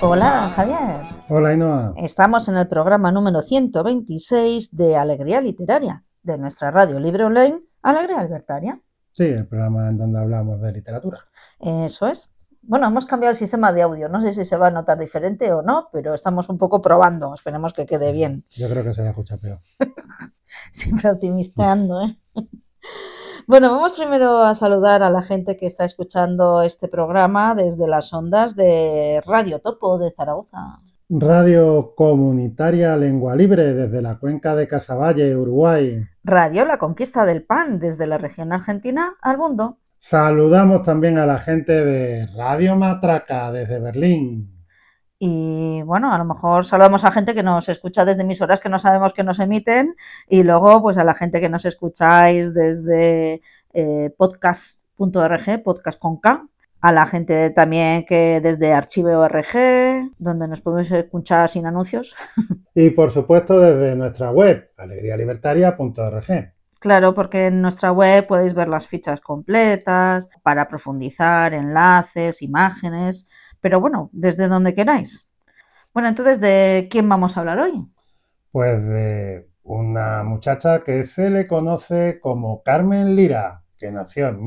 Hola, Javier. Hola, Ainhoa. Estamos en el programa número 126 de Alegría Literaria, de nuestra radio libre online, Alegría Libertaria. Sí, el programa en donde hablamos de literatura. Eso es. Bueno, hemos cambiado el sistema de audio. No sé si se va a notar diferente o no, pero estamos un poco probando. Esperemos que quede bien. Yo creo que se va a escuchar peor. Siempre optimistando, ¿eh? Bueno, vamos primero a saludar a la gente que está escuchando este programa desde las ondas de Radio Topo de Zaragoza. Radio Comunitaria Lengua Libre desde la cuenca de Casaballe, Uruguay. Radio La Conquista del Pan desde la región argentina al mundo. Saludamos también a la gente de Radio Matraca desde Berlín. Y bueno, a lo mejor saludamos a gente que nos escucha desde emisoras que no sabemos que nos emiten y luego pues a la gente que nos escucháis desde podcast.org, podcast con K, a la gente también que desde Archive.org, donde nos podemos escuchar sin anuncios. Y por supuesto desde nuestra web, alegrialibertaria.org. Claro, porque en nuestra web podéis ver las fichas completas para profundizar, enlaces, imágenes, pero bueno, desde donde queráis. Bueno, entonces, ¿de quién vamos a hablar hoy? Pues de una muchacha que se le conoce como Carmen Lira, que nació en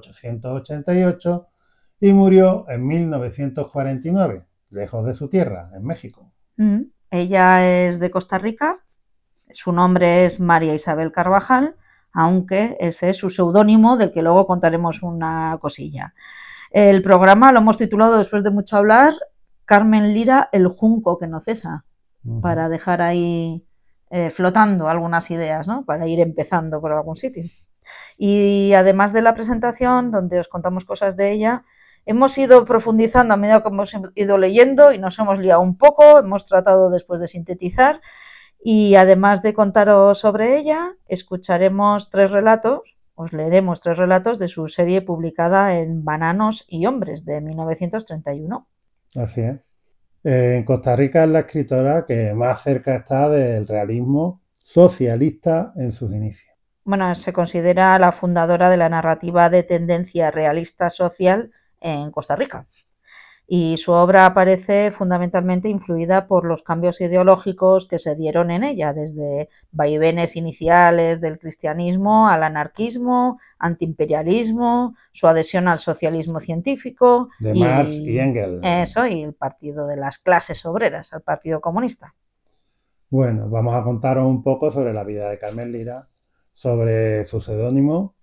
1888 y murió en 1949, lejos de su tierra, en México. Ella es de Costa Rica, su nombre es María Isabel Carvajal, aunque ese es su seudónimo del que luego contaremos una cosilla. El programa lo hemos titulado, después de mucho hablar, Carmen Lira, el junco que no cesa, para dejar ahí flotando algunas ideas, ¿no? Para ir empezando por algún sitio. Y además de la presentación, donde os contamos cosas de ella, hemos ido profundizando a medida que hemos ido leyendo y nos hemos liado un poco, hemos tratado después de sintetizar y además de contaros sobre ella, escucharemos os leeremos 3 relatos de su serie publicada en Bananos y Hombres de 1931. Así es. En Costa Rica es la escritora que más cerca está del realismo socialista en sus inicios. Bueno, se considera la fundadora de la narrativa de tendencia realista social en Costa Rica. Y su obra aparece fundamentalmente influida por los cambios ideológicos que se dieron en ella, desde vaivenes iniciales del cristianismo al anarquismo, antiimperialismo, su adhesión al socialismo científico de Marx y Engels. Eso, y el partido de las clases obreras, el Partido Comunista. Bueno, vamos a contaros un poco sobre la vida de Carmen Lira, sobre su seudónimo,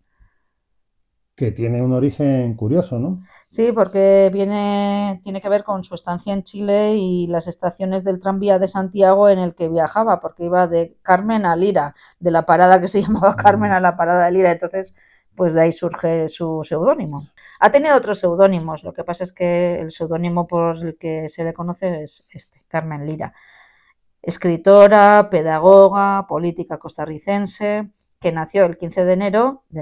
que tiene un origen curioso, ¿no? Sí, porque tiene que ver con su estancia en Chile y las estaciones del tranvía de Santiago en el que viajaba, porque iba de Carmen a Lira, de la parada que se llamaba Carmen a la parada de Lira, entonces pues de ahí surge su seudónimo. Ha tenido otros seudónimos, lo que pasa es que el seudónimo por el que se le conoce es este, Carmen Lira. Escritora, pedagoga, política costarricense, que nació el 15 de enero de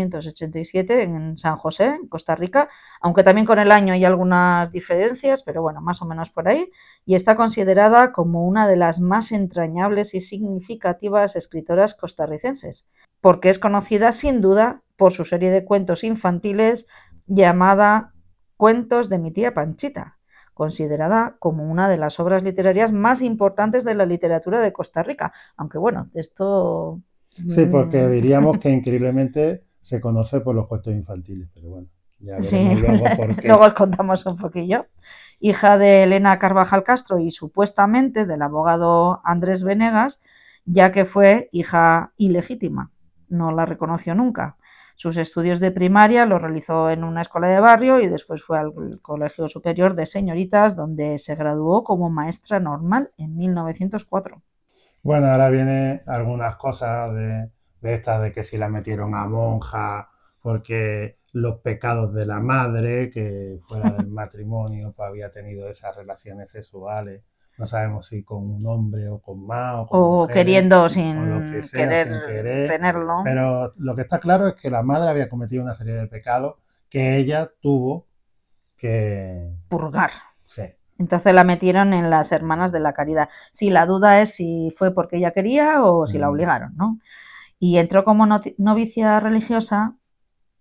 1887 en San José, en Costa Rica, aunque también con el año hay algunas diferencias, pero bueno, más o menos por ahí, y está considerada como una de las más entrañables y significativas escritoras costarricenses, porque es conocida sin duda por su serie de cuentos infantiles llamada Cuentos de mi tía Panchita, considerada como una de las obras literarias más importantes de la literatura de Costa Rica, aunque bueno, esto... Sí, porque diríamos que increíblemente se conoce por los cuentos infantiles, pero bueno, ya veremos sí, luego por qué. Luego os contamos un poquillo. Hija de Elena Carvajal Castro y supuestamente del abogado Andrés Venegas, ya que fue hija ilegítima, no la reconoció nunca. Sus estudios de primaria los realizó en una escuela de barrio y después fue al Colegio Superior de Señoritas, donde se graduó como maestra normal en 1904. Bueno, ahora vienen algunas cosas de estas, de que si la metieron a monja, porque los pecados de la madre, que fuera del matrimonio pues había tenido esas relaciones sexuales, no sabemos si con un hombre o con más, o con mujeres, queriendo sin o lo que sea, sin querer tenerlo. Pero lo que está claro es que la madre había cometido una serie de pecados que ella tuvo que purgar. Sí. Entonces la metieron en las Hermanas de la Caridad. Sí, la duda es si fue porque ella quería o si la obligaron, ¿no? Y entró como novicia religiosa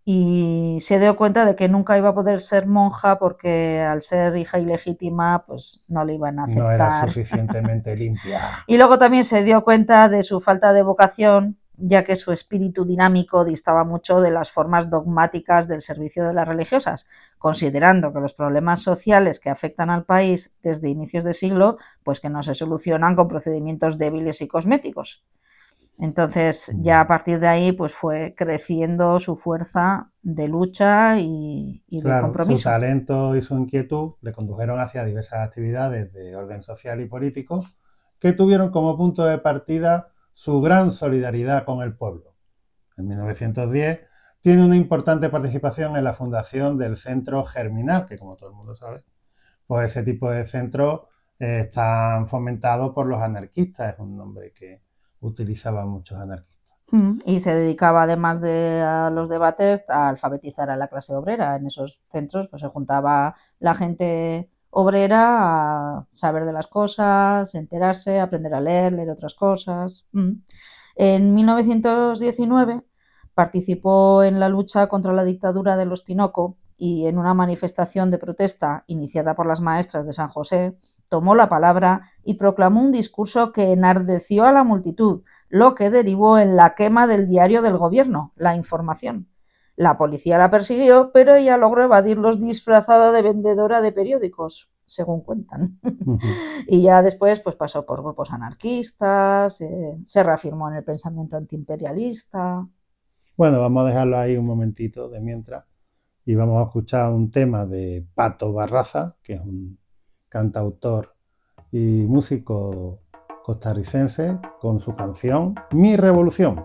y se dio cuenta de que nunca iba a poder ser monja porque al ser hija ilegítima pues no le iban a aceptar. No era suficientemente limpia. Y luego también se dio cuenta de su falta de vocación, ya que su espíritu dinámico distaba mucho de las formas dogmáticas del servicio de las religiosas, considerando que los problemas sociales que afectan al país desde inicios de siglo, pues que no se solucionan con procedimientos débiles y cosméticos. Entonces ya a partir de ahí pues fue creciendo su fuerza de lucha y de compromiso. Su talento y su inquietud le condujeron hacia diversas actividades de orden social y político que tuvieron como punto de partida su gran solidaridad con el pueblo. En 1910 tiene una importante participación en la fundación del Centro Germinal, que como todo el mundo sabe, pues ese tipo de centros están fomentados por los anarquistas, es un nombre que utilizaban muchos anarquistas. Y se dedicaba, además de a los debates, a alfabetizar a la clase obrera. En esos centros pues se juntaba la gente obrera a saber de las cosas, enterarse, aprender a leer otras cosas. En 1919 participó en la lucha contra la dictadura de los Tinoco y en una manifestación de protesta iniciada por las maestras de San José, tomó la palabra y proclamó un discurso que enardeció a la multitud, lo que derivó en la quema del diario del gobierno, La Información. La policía la persiguió, pero ella logró evadirlos disfrazada de vendedora de periódicos, según cuentan. Y ya después pues, pasó por grupos anarquistas, se reafirmó en el pensamiento antiimperialista. Bueno, vamos a dejarlo ahí un momentito de mientras y vamos a escuchar un tema de Pato Barraza, que es un cantautor y músico costarricense, con su canción Mi Revolución.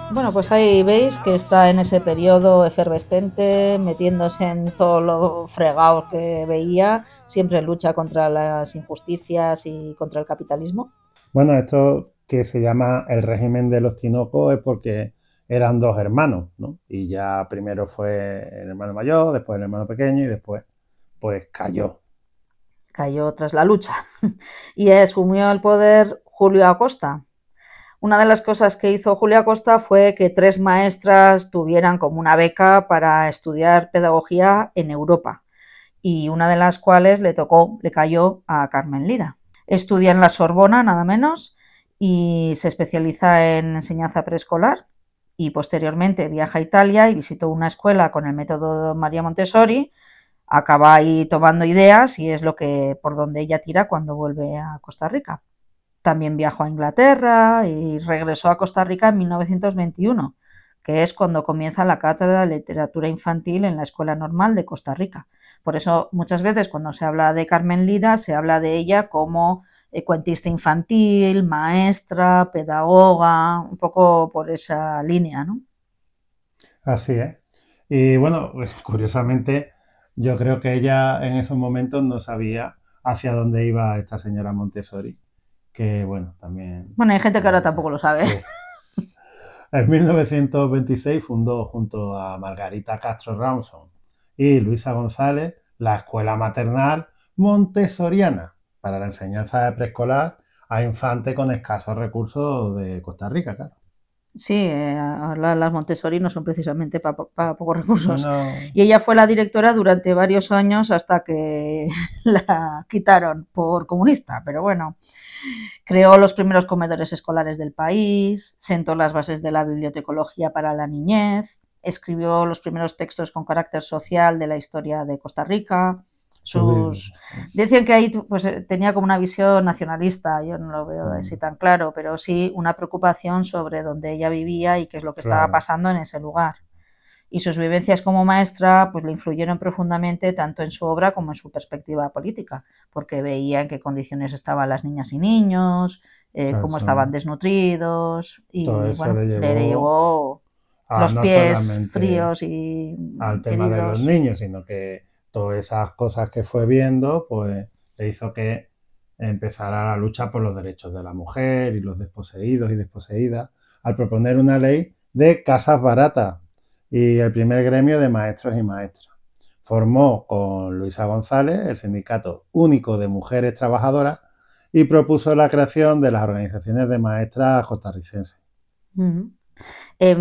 Bueno, pues ahí veis que está en ese periodo efervescente, metiéndose en todo lo fregado que veía, siempre lucha contra las injusticias y contra el capitalismo. Bueno, esto que se llama el régimen de los Tinocos es porque eran dos hermanos, ¿no? Y ya primero fue el hermano mayor, después el hermano pequeño y después pues cayó. Cayó tras la lucha y asumió el poder Julio Acosta. Una de las cosas que hizo Julio Acosta fue que 3 maestras tuvieran como una beca para estudiar pedagogía en Europa, y una de las cuales le cayó a Carmen Lira. Estudia en la Sorbona, nada menos, y se especializa en enseñanza preescolar, y posteriormente viaja a Italia y visitó una escuela con el método María Montessori. Acaba ahí tomando ideas y es lo que por donde ella tira cuando vuelve a Costa Rica. También viajó a Inglaterra y regresó a Costa Rica en 1921, que es cuando comienza la cátedra de literatura infantil en la Escuela Normal de Costa Rica. Por eso muchas veces cuando se habla de Carmen Lira se habla de ella como cuentista infantil, maestra, pedagoga, un poco por esa línea, ¿no? Así es. Y bueno, pues, curiosamente, yo creo que ella en esos momentos no sabía hacia dónde iba esta señora Montessori, que bueno, también Bueno, hay gente que ahora tampoco bonita. lo sabe. Sí. En 1926 fundó junto a Margarita Castro Ramson y Luisa González la Escuela Maternal Montessoriana para la enseñanza de preescolar a infantes con escasos recursos de Costa Rica, claro. Sí, ahora las Montessori no son precisamente para pocos recursos. No, Y ella fue la directora durante varios años hasta que la quitaron por comunista, pero bueno, creó los primeros comedores escolares del país, sentó las bases de la bibliotecología para la niñez, escribió los primeros textos con carácter social de la historia de Costa Rica. pues, Decían que ahí pues, tenía como una visión nacionalista, yo no lo veo así mm, tan claro, pero sí una preocupación sobre dónde ella vivía y qué es lo que estaba claro, pasando en ese lugar. Y sus vivencias como maestra pues le influyeron profundamente tanto en su obra como en su perspectiva política, porque veía en qué condiciones estaban las niñas y niños, todo cómo estaban eso, desnutridos, todo y eso bueno, le le llevó llevó a los no pies solamente fríos y al tema de los heridos. niños, sino que todas esas cosas que fue viendo, pues le hizo que empezara la lucha por los derechos de la mujer y los desposeídos y desposeídas, al proponer una ley de casas baratas y el primer gremio de maestros y maestras. Formó con Luisa González el Sindicato Único de Mujeres Trabajadoras y propuso la creación de las organizaciones de maestras costarricenses. Uh -huh. En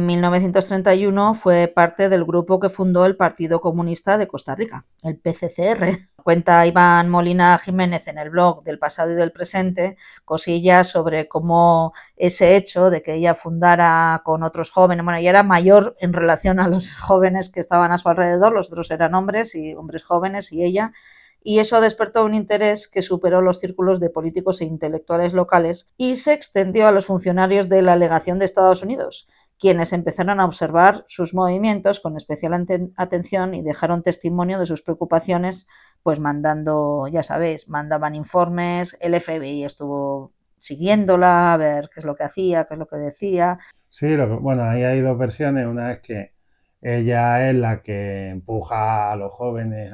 1931 fue parte del grupo que fundó el Partido Comunista de Costa Rica, el PCCR. Cuenta Iván Molina Jiménez en el blog del pasado y del presente cosillas sobre cómo ese hecho de que ella fundara con otros jóvenes, bueno, ella era mayor en relación a los jóvenes que estaban a su alrededor, los otros eran hombres y hombres jóvenes y ella, y eso despertó un interés que superó los círculos de políticos e intelectuales locales y se extendió a los funcionarios de la legación de Estados Unidos, quienes empezaron a observar sus movimientos con especial atención y dejaron testimonio de sus preocupaciones, pues mandando, ya sabéis, mandaban informes, el FBI estuvo siguiéndola, a ver qué es lo que hacía, qué es lo que decía. Sí, bueno, ahí hay dos versiones. Una es que ella es la que empuja a los jóvenes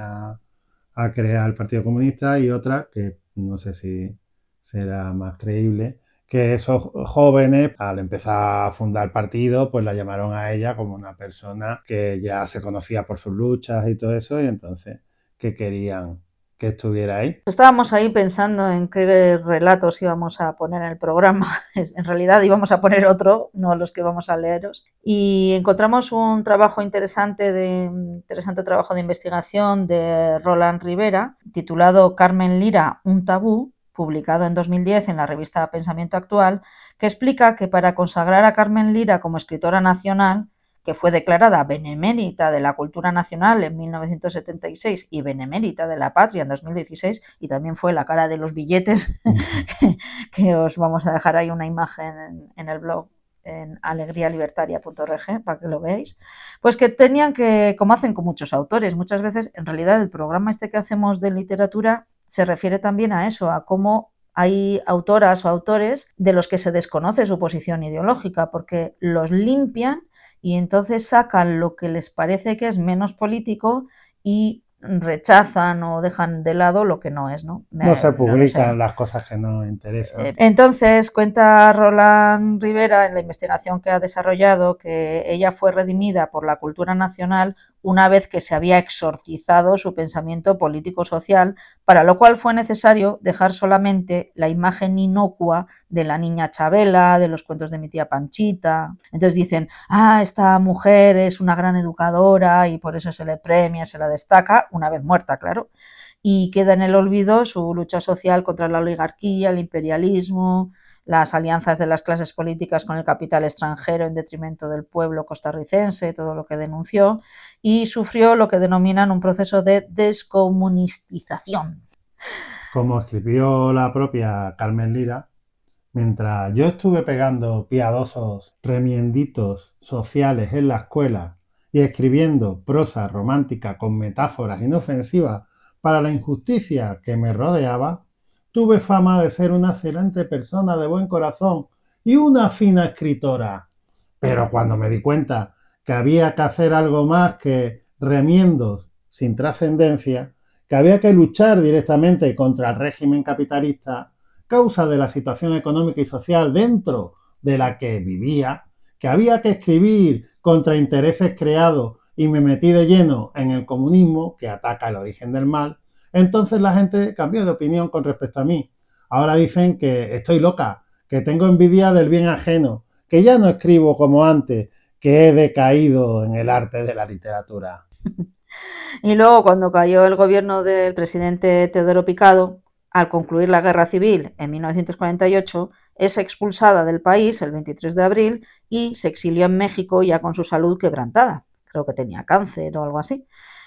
a crear el Partido Comunista y otra, que no sé si será más creíble, que esos jóvenes, al empezar a fundar el partido, pues la llamaron a ella como una persona que ya se conocía por sus luchas y todo eso, y entonces que querían que estuviera ahí. Estábamos ahí pensando en qué relatos íbamos a poner en el programa. En realidad íbamos a poner otro, no los que vamos a leeros. Y encontramos un trabajo interesante trabajo de investigación de Roland Rivera, titulado Carmen Lira, un tabú, publicado en 2010 en la revista Pensamiento Actual, que explica que para consagrar a Carmen Lira como escritora nacional, que fue declarada benemérita de la cultura nacional en 1976 y benemérita de la patria en 2016, y también fue la cara de los billetes, que os vamos a dejar ahí una imagen en el blog en alegrialibertaria.org para que lo veáis, pues que tenían que, como hacen con muchos autores, muchas veces en realidad el programa este que hacemos de literatura se refiere también a eso, a cómo hay autoras o autores de los que se desconoce su posición ideológica porque los limpian y entonces sacan lo que les parece que es menos político y rechazan o dejan de lado lo que no es, ¿no? No se No lo sé. publican las cosas que nos interesan. Entonces, cuenta Roland Rivera en la investigación que ha desarrollado que ella fue redimida por la cultura nacional una vez que se había exorcizado su pensamiento político-social, para lo cual fue necesario dejar solamente la imagen inocua de la niña Chabela, de los cuentos de mi tía Panchita. Entonces dicen, esta mujer es una gran educadora y por eso se le premia, se la destaca, una vez muerta, claro. Y queda en el olvido su lucha social contra la oligarquía, el imperialismo, las alianzas de las clases políticas con el capital extranjero en detrimento del pueblo costarricense, todo lo que denunció, y sufrió lo que denominan un proceso de descomunistización. Como escribió la propia Carmen Lira, mientras yo estuve pegando piadosos remienditos sociales en la escuela y escribiendo prosa romántica con metáforas inofensivas para la injusticia que me rodeaba, tuve fama de ser una excelente persona de buen corazón y una fina escritora. Pero cuando me di cuenta que había que hacer algo más que remiendos sin trascendencia, que había que luchar directamente contra el régimen capitalista, causa de la situación económica y social dentro de la que vivía, que había que escribir contra intereses creados y me metí de lleno en el comunismo, que ataca el origen del mal, entonces la gente cambió de opinión con respecto a mí. Ahora dicen que estoy loca, que tengo envidia del bien ajeno, que ya no escribo como antes, que he decaído en el arte de la literatura. Y luego, cuando cayó el gobierno del presidente Teodoro Picado, al concluir la guerra civil en 1948, es expulsada del país el 23 de abril y se exilió en México ya con su salud quebrantada. Creo que tenía cáncer o algo así.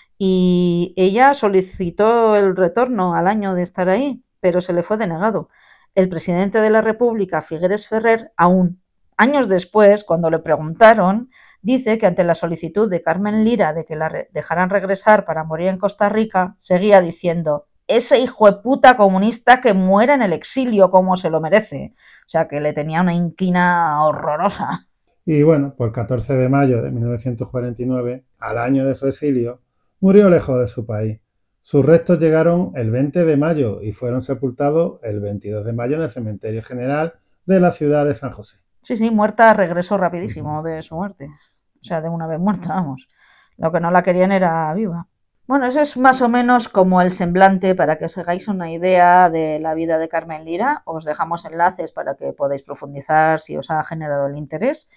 Y ella solicitó el retorno al año de estar ahí, pero se le fue denegado. El presidente de la República, Figueres Ferrer, aún años después, cuando le preguntaron, dice que ante la solicitud de Carmen Lira de que la dejaran regresar para morir en Costa Rica, seguía diciendo: ese hijo de puta comunista que muera en el exilio como se lo merece. O sea, que le tenía una inquina horrorosa. Y bueno, por el 14 de mayo de 1949, al año de su exilio, murió lejos de su país. Sus restos llegaron el 20 de mayo y fueron sepultados el 22 de mayo en el Cementerio General de la ciudad de San José. Sí, muerta, regresó rapidísimo de su muerte. O sea, de una vez muerta, vamos. Lo que no la querían era viva. Bueno, eso es más o menos como el semblante para que os hagáis una idea de la vida de Carmen Lira. Os dejamos enlaces para que podáis profundizar si os ha generado el interés.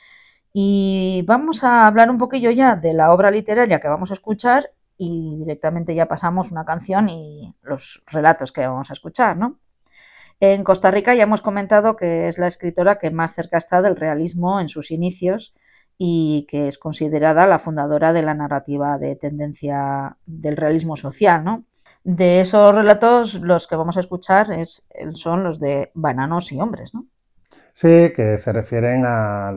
Y vamos a hablar un poquillo ya de la obra literaria que vamos a escuchar y directamente ya pasamos una canción y los relatos que vamos a escuchar, ¿no? En Costa Rica ya hemos comentado que es la escritora que más cerca está del realismo en sus inicios y que es considerada la fundadora de la narrativa de tendencia del realismo social, ¿no? De esos relatos, los que vamos a escuchar son los de Bananos y Hombres, ¿no? Sí, que se refieren a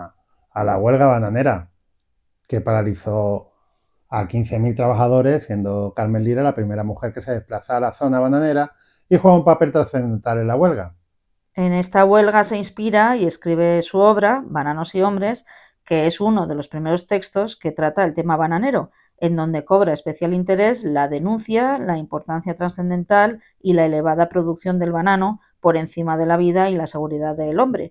la huelga bananera, que paralizó a 15.000 trabajadores, siendo Carmen Lira la primera mujer que se desplaza a la zona bananera y juega un papel trascendental en la huelga. En esta huelga se inspira y escribe su obra, Bananos y Hombres, que es uno de los primeros textos que trata el tema bananero, en donde cobra especial interés la denuncia, la importancia trascendental y la elevada producción del banano por encima de la vida y la seguridad del hombre.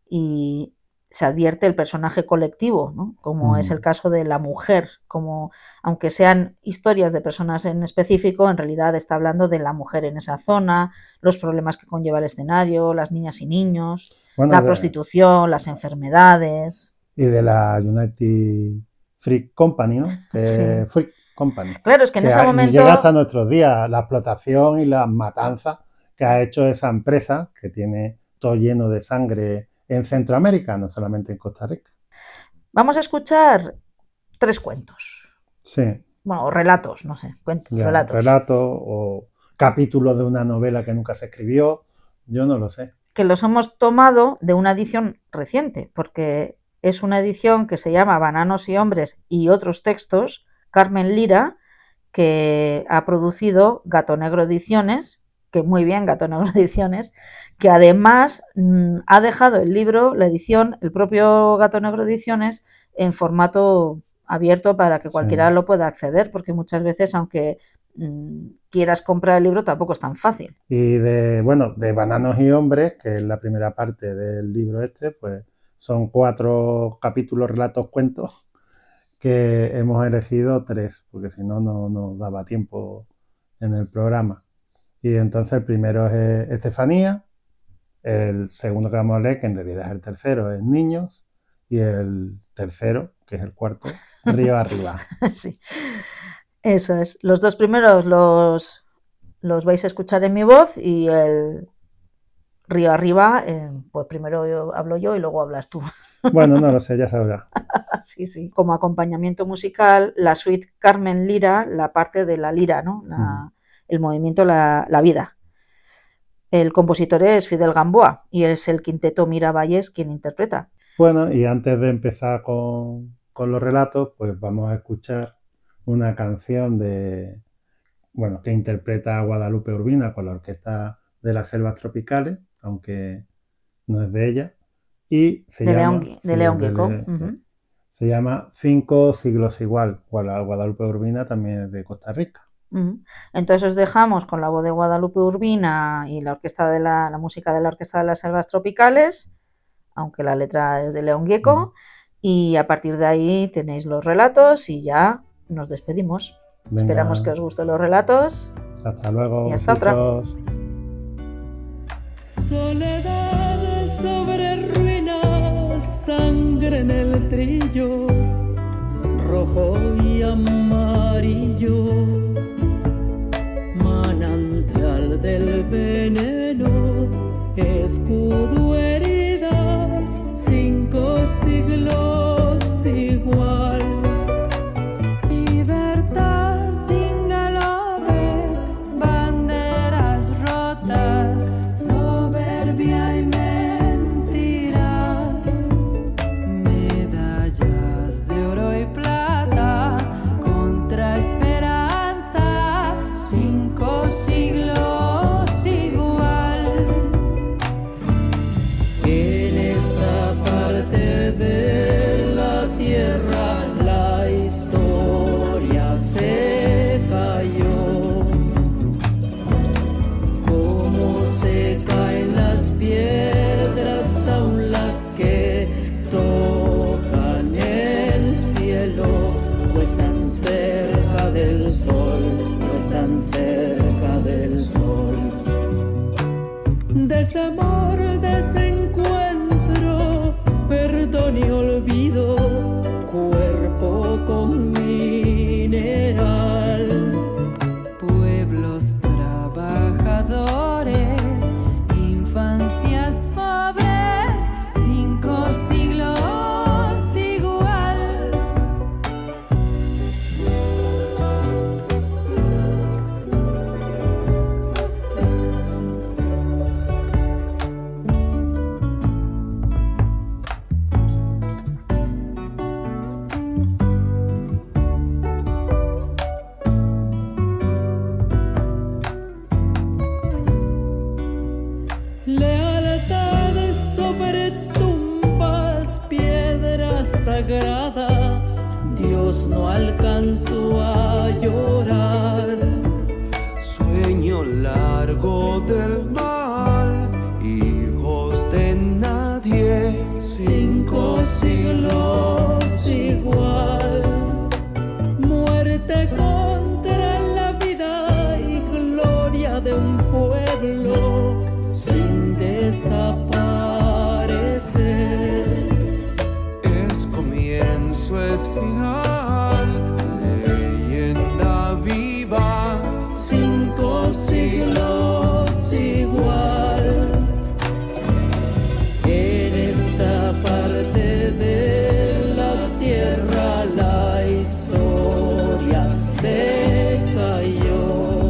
Y se advierte el personaje colectivo, ¿no? Como es el caso de la mujer, como aunque sean historias de personas en específico, en realidad está hablando de la mujer en esa zona, los problemas que conlleva el escenario, las niñas y niños, la prostitución, las enfermedades. Y de la United Fruit Company, ¿no? Sí. Fruit Company. Claro, es que en ese momento llega hasta nuestros días la explotación y las matanzas que ha hecho esa empresa, que tiene todo lleno de sangre en Centroamérica, no solamente en Costa Rica. Vamos a escuchar 3 cuentos. Sí. Bueno, o relatos, no sé, cuentos, relatos. Relatos o capítulos de una novela que nunca se escribió, yo no lo sé. Que los hemos tomado de una edición reciente, porque es una edición que se llama Bananos y Hombres y otros textos, Carmen Lira, que ha producido Gato Negro Ediciones que muy bien Gato Negro Ediciones, que además ha dejado el libro, la edición, el propio Gato Negro Ediciones, en formato abierto para que cualquiera lo pueda acceder, porque muchas veces, aunque quieras comprar el libro, tampoco es tan fácil. Y de Bananos y Hombres, que es la primera parte del libro pues son 4 capítulos, relatos, cuentos, que hemos elegido 3, porque si no, no nos daba tiempo en el programa. Y entonces el primero es Estefanía, el segundo que vamos a leer, que en realidad es el tercero, es Niños, y el tercero, que es el cuarto, Río Arriba. Sí, eso es. Los 2 primeros los vais a escuchar en mi voz, y el Río Arriba, pues primero hablo yo y luego hablas tú. Bueno, no lo sé, ya sabrá. Sí, sí. Como acompañamiento musical, la suite Carmen Lira, la parte de la lira, ¿no? El movimiento, la vida. El compositor es Fidel Gamboa y es el quinteto Miravalles quien interpreta. Bueno, y antes de empezar con los relatos, pues vamos a escuchar una canción que interpreta Guadalupe Urbina con la Orquesta de las Selvas Tropicales, aunque no es de ella, y se León Gieco. Se llama 5 siglos igual. Guadalupe Urbina también es de Costa Rica. Entonces os dejamos con la voz de Guadalupe Urbina y la orquesta de la música de la Orquesta de las Selvas Tropicales, aunque la letra es de León Gieco, y a partir de ahí tenéis los relatos y ya nos despedimos. Venga. Esperamos que os gusten los relatos. Hasta luego. Y hasta otra. Soledad sobre ruinas, sangre en el trillo, rojo y amarillo, manantial del veneno, escudo, heridas, 5 siglos igual. Libertad sin galope, banderas rotas, soberbia y mentiras, medallas de oro y plata contra esperanza, 5 siglos igual. En esta parte de la tierra la historia se cayó, como se caen las piedras, aún las que tocan el cielo, o están cerca del sol, o están cerca del sol. Desamor, desencuentro, perdón y olvido, cuerpo con mineral, pueblos trabajadores, infancias pobres, 5 siglos igual. Lealtad sobre tumbas, piedra sagrada, Dios no alcanzó a llorar. Sueño largo del mal, hijos de nadie, 5 siglos igual. Muerte contra la vida y gloria de un pueblo sin desaparecer. es comienzo, es final, leyenda viva, 5 siglos igual. En esta parte de la tierra la historia se cayó,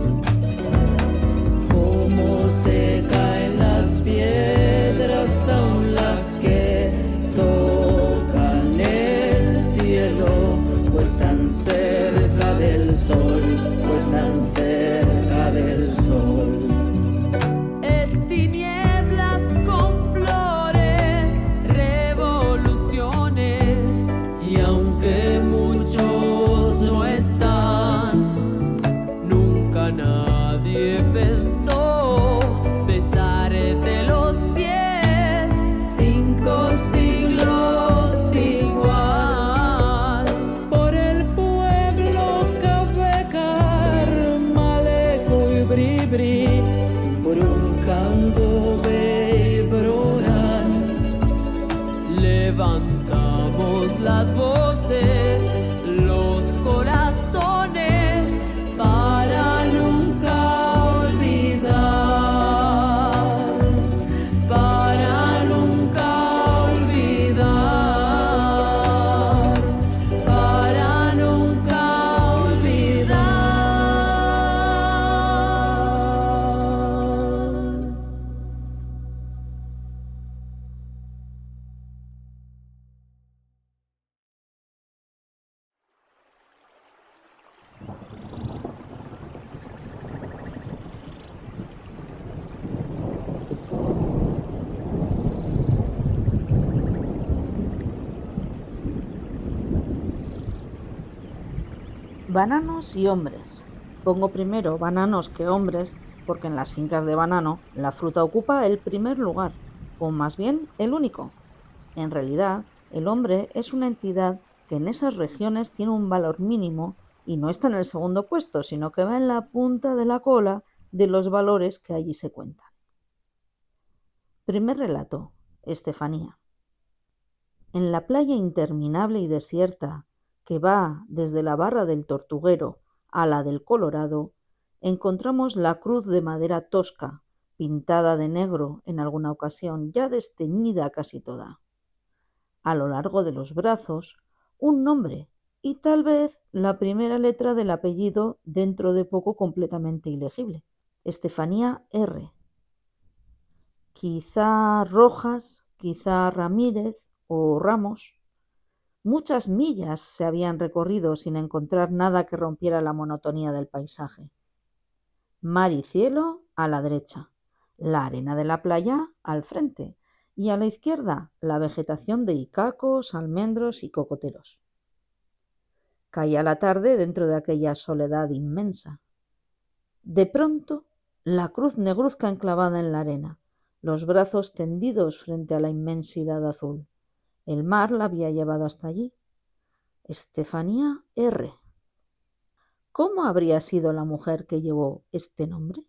como se caen las piedras, aún las que tocan el cielo, pues todos las voces, los corazones, para nunca olvidar, para nunca olvidar, para nunca olvidar. Bananos y hombres. Pongo primero bananos que hombres porque en las fincas de banano la fruta ocupa el primer lugar, o más bien el único. En realidad, el hombre es una entidad que en esas regiones tiene un valor mínimo y no está en el segundo puesto, sino que va en la punta de la cola de los valores que allí se cuentan. Primer relato, Estefanía. En la playa interminable y desierta que va desde la barra del Tortuguero a la del Colorado, encontramos la cruz de madera tosca, pintada de negro en alguna ocasión, ya desteñida casi toda. A lo largo de los brazos, un nombre y tal vez la primera letra del apellido dentro de poco completamente ilegible. Estefanía R. Quizá Rojas, quizá Ramírez o Ramos. Muchas millas se habían recorrido sin encontrar nada que rompiera la monotonía del paisaje. Mar y cielo a la derecha, la arena de la playa al frente y a la izquierda la vegetación de icacos, almendros y cocoteros. Caía la tarde dentro de aquella soledad inmensa. De pronto, la cruz negruzca enclavada en la arena, los brazos tendidos frente a la inmensidad azul. El mar la había llevado hasta allí. Estefanía R. ¿Cómo habría sido la mujer que llevó este nombre?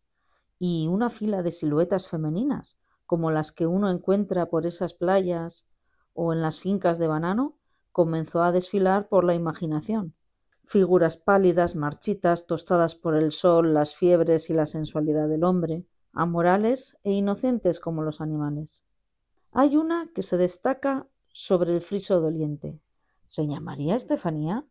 Y una fila de siluetas femeninas, como las que uno encuentra por esas playas o en las fincas de banano, comenzó a desfilar por la imaginación. Figuras pálidas, marchitas, tostadas por el sol, las fiebres y la sensualidad del hombre, amorales e inocentes como los animales. Hay una que se destaca sobre el friso doliente. ¿Se llamaría Estefanía?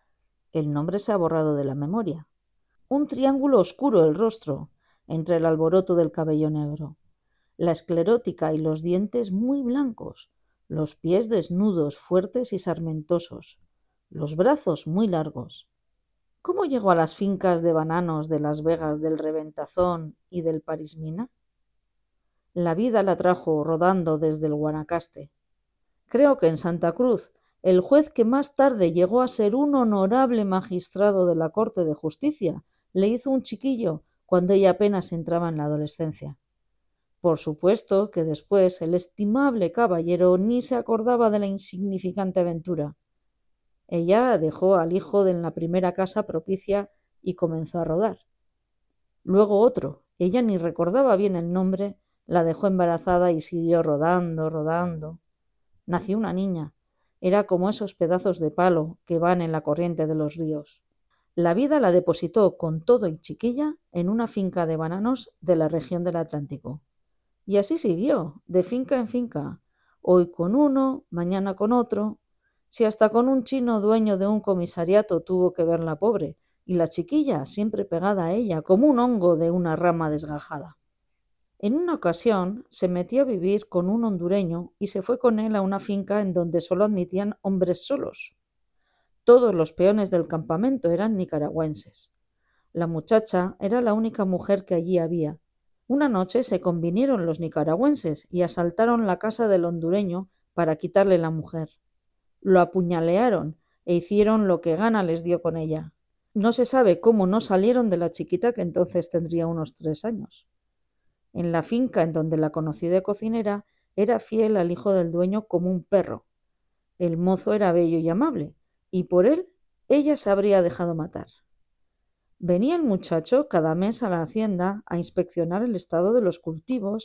El nombre se ha borrado de la memoria. Un triángulo oscuro el rostro, entre el alboroto del cabello negro. La esclerótica y los dientes muy blancos, los pies desnudos, fuertes y sarmentosos, los brazos muy largos. ¿Cómo llegó a las fincas de bananos de Las Vegas, del Reventazón y del Parismina? La vida la trajo rodando desde el Guanacaste. Creo que en Santa Cruz, el juez que más tarde llegó a ser un honorable magistrado de la Corte de Justicia, le hizo un chiquillo cuando ella apenas entraba en la adolescencia. Por supuesto que después el estimable caballero ni se acordaba de la insignificante aventura. Ella dejó al hijo en la primera casa propicia y comenzó a rodar. Luego otro, ella ni recordaba bien el nombre, la dejó embarazada y siguió rodando, rodando. Nació una niña. Era como esos pedazos de palo que van en la corriente de los ríos. La vida la depositó con todo y chiquilla en una finca de bananos de la región del Atlántico. Y así siguió, de finca en finca, hoy con uno, mañana con otro, si hasta con un chino dueño de un comisariato tuvo que ver la pobre, y la chiquilla siempre pegada a ella, como un hongo de una rama desgajada. En una ocasión se metió a vivir con un hondureño y se fue con él a una finca en donde solo admitían hombres solos. Todos los peones del campamento eran nicaragüenses. La muchacha era la única mujer que allí había. Una noche se convinieron los nicaragüenses y asaltaron la casa del hondureño para quitarle la mujer. Lo apuñalearon e hicieron lo que gana les dio con ella. No se sabe cómo no salieron de la chiquita que entonces tendría unos 3 años. En la finca en donde la conocí de cocinera, era fiel al hijo del dueño como un perro. El mozo era bello y amable, y por él ella se habría dejado matar. Venía el muchacho cada mes a la hacienda a inspeccionar el estado de los cultivos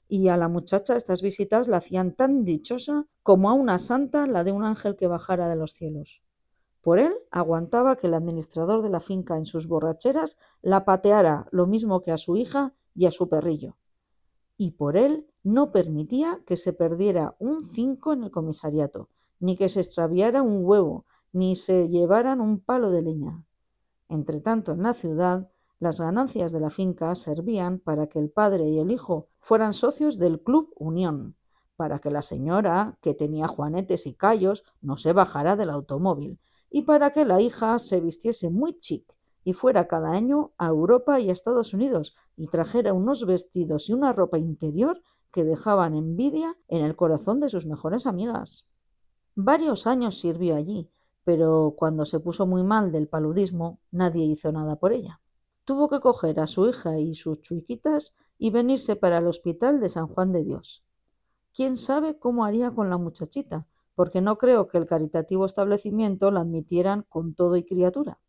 y a la muchacha estas visitas la hacían tan dichosa como a una santa la de un ángel que bajara de los cielos. Por él aguantaba que el administrador de la finca en sus borracheras la pateara lo mismo que a su hija y a su perrillo. Y por él no permitía que se perdiera un 5 en el comisariato, ni que se extraviara un huevo, ni se llevaran un palo de leña. Entretanto, en la ciudad, las ganancias de la finca servían para que el padre y el hijo fueran socios del Club Unión, para que la señora, que tenía juanetes y callos, no se bajara del automóvil, y para que la hija se vistiese muy chic y fuera cada año a Europa y a Estados Unidos y trajera unos vestidos y una ropa interior que dejaban envidia en el corazón de sus mejores amigas. Varios años sirvió allí, pero cuando se puso muy mal del paludismo, nadie hizo nada por ella. Tuvo que coger a su hija y sus chuiquitas y venirse para el hospital de San Juan de Dios. ¿Quién sabe cómo haría con la muchachita? Porque no creo que el caritativo establecimiento la admitieran con todo y criatura.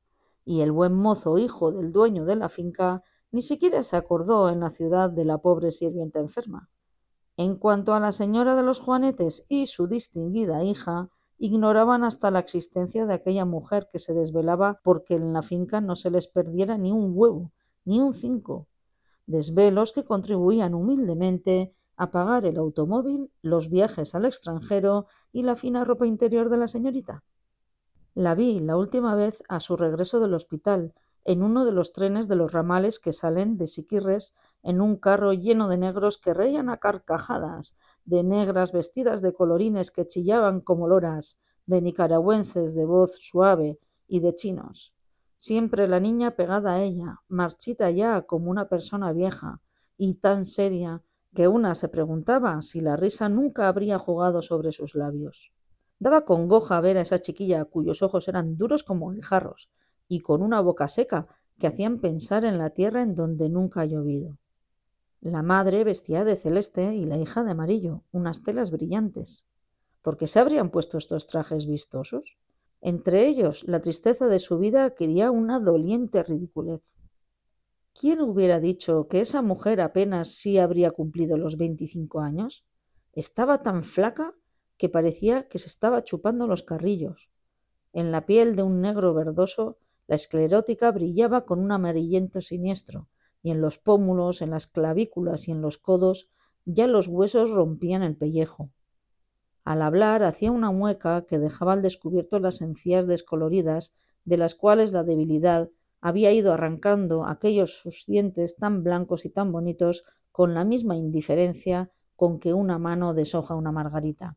Y el buen mozo hijo del dueño de la finca ni siquiera se acordó en la ciudad de la pobre sirvienta enferma. En cuanto a la señora de los juanetes y su distinguida hija, ignoraban hasta la existencia de aquella mujer que se desvelaba porque en la finca no se les perdiera ni un huevo, ni un 5. Desvelos que contribuían humildemente a pagar el automóvil, los viajes al extranjero y la fina ropa interior de la señorita. La vi la última vez a su regreso del hospital, en uno de los trenes de los ramales que salen de Siquirres, en un carro lleno de negros que reían a carcajadas, de negras vestidas de colorines que chillaban como loras, de nicaragüenses de voz suave y de chinos. Siempre la niña pegada a ella, marchita ya como una persona vieja, y tan seria que una se preguntaba si la risa nunca habría jugado sobre sus labios. Daba congoja ver a esa chiquilla cuyos ojos eran duros como guijarros y con una boca seca que hacían pensar en la tierra en donde nunca ha llovido. La madre vestía de celeste y la hija de amarillo, unas telas brillantes. ¿Por qué se habrían puesto estos trajes vistosos? Entre ellos, la tristeza de su vida adquiría una doliente ridiculez. ¿Quién hubiera dicho que esa mujer apenas sí habría cumplido los 25 años? Estaba tan flaca que parecía que se estaba chupando los carrillos. En la piel de un negro verdoso, la esclerótica brillaba con un amarillento siniestro, y en los pómulos, en las clavículas y en los codos ya los huesos rompían el pellejo. Al hablar hacía una mueca que dejaba al descubierto las encías descoloridas, de las cuales la debilidad había ido arrancando aquellos sus dientes tan blancos y tan bonitos con la misma indiferencia con que una mano deshoja una margarita.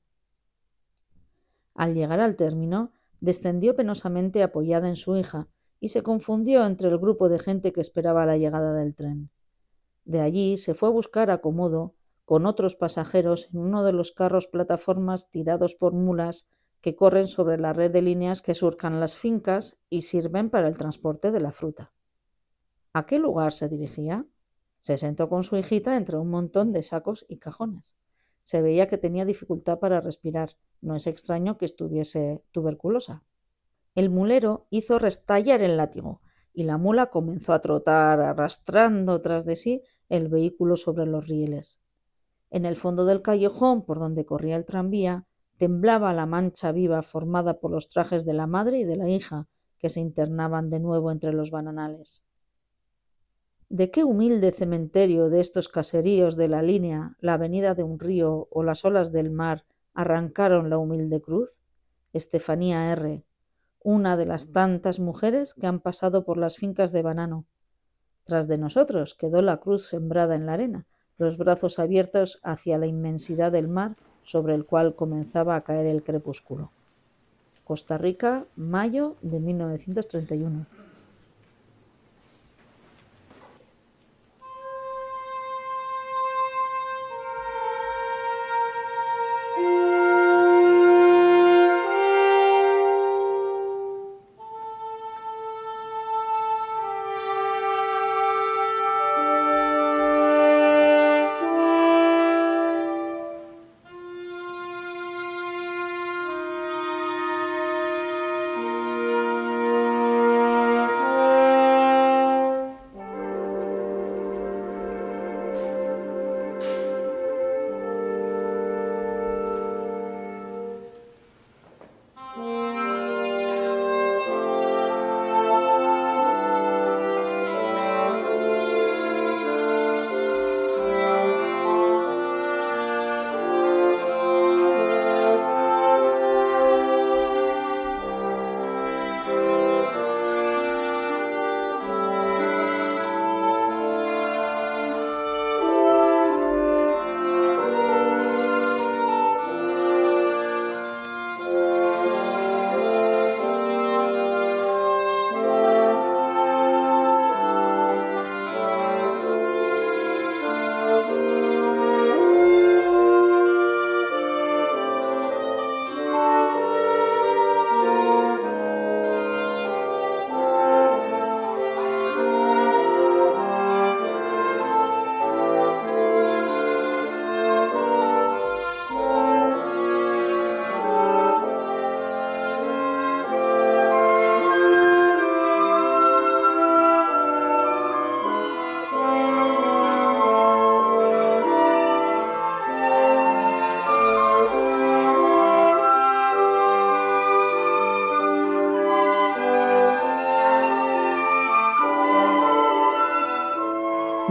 Al llegar al término, descendió penosamente apoyada en su hija y se confundió entre el grupo de gente que esperaba la llegada del tren. De allí se fue a buscar acomodo con otros pasajeros en uno de los carros plataformas tirados por mulas que corren sobre la red de líneas que surcan las fincas y sirven para el transporte de la fruta. ¿A qué lugar se dirigía? Se sentó con su hijita entre un montón de sacos y cajones. Se veía que tenía dificultad para respirar. No es extraño que estuviese tuberculosa. El mulero hizo restallar el látigo y la mula comenzó a trotar arrastrando tras de sí el vehículo sobre los rieles. En el fondo del callejón por donde corría el tranvía temblaba la mancha viva formada por los trajes de la madre y de la hija que se internaban de nuevo entre los bananales. ¿De qué humilde cementerio de estos caseríos de la línea, la avenida de un río o las olas del mar arrancaron la humilde cruz? Estefanía R., una de las tantas mujeres que han pasado por las fincas de banano. Tras de nosotros quedó la cruz sembrada en la arena, los brazos abiertos hacia la inmensidad del mar sobre el cual comenzaba a caer el crepúsculo. Costa Rica, mayo de 1931.